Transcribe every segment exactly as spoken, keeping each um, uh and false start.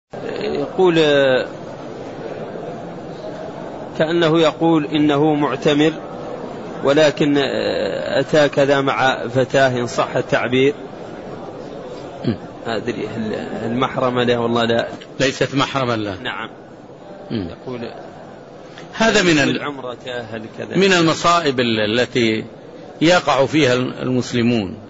يقول كأنه يقول إنه معتمر ولكن أتى كذا مع فتاة إن صح التعبير. أدري المحرمة له والله لا ليست محرمة له. نعم. يقول هذا من العمرة هل كذا من المصائب التي يقع فيها المسلمون،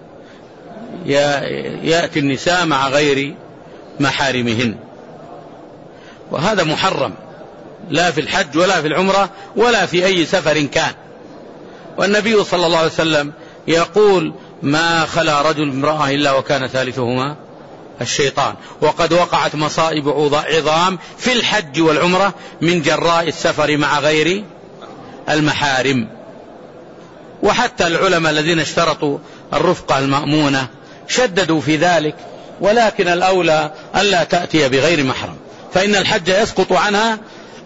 يأتي النساء مع غير محارمهن، وهذا محرم لا في الحج ولا في العمرة ولا في أي سفر كان. والنبي صلى الله عليه وسلم يقول ما خلا رجل امرأة إلا وكان ثالثهما الشيطان، وقد وقعت مصائب عظام في الحج والعمرة من جراء السفر مع غير المحارم. وحتى العلماء الذين اشترطوا الرفقة المأمونة شددوا في ذلك، ولكن الأولى ألا تأتي بغير محرم، فإن الحج يسقط عنها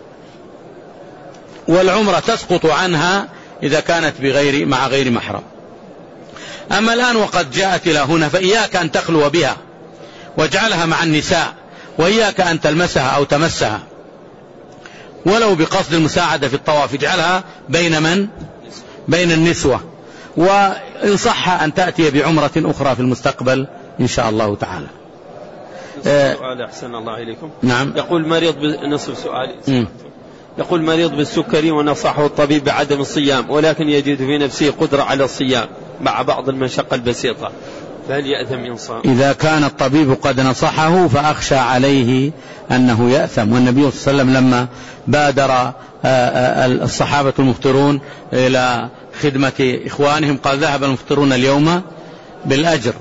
والعمرة تسقط عنها إذا كانت بغير مع غير محرم. أما الآن وقد جاءت إلى هنا فإياك أن تخلو بها واجعلها مع النساء، وإياك أن تلمسها أو تمسها ولو بقصد المساعدة في الطواف، اجعلها بين من؟ بين النسوة. وإن صح أن تأتي بعمرة أخرى في المستقبل إن شاء الله تعالى. سؤال أحسن الله إليكم. نعم. يقول مريض بنصف سؤالي. يقول مريض بالسكري ونصحه الطبيب بعدم الصيام، ولكن يجد في نفسه قدرة على الصيام مع بعض المشقة البسيطة، فهل يأثم إن صام؟ إذا كان الطبيب قد نصحه فأخشى عليه أنه يأثم. والنبي صلى الله عليه وسلم لما بادر الصحابة المفطرون إلى خدمة إخوانهم قال ذهب المفطرون اليوم بالأجر.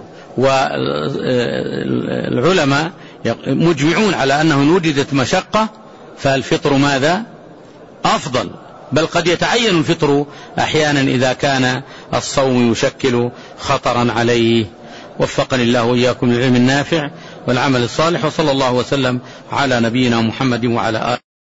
والعلماء مجمعون على أنه إن وجدت مشقة فالفطر ماذا؟ أفضل، بل قد يتعين الفطر أحيانا إذا كان الصوم يشكل خطرا عليه. وفقني الله وإياكم للعلم النافع والعمل الصالح، وصلى الله وسلم على نبينا محمد وعلى آله.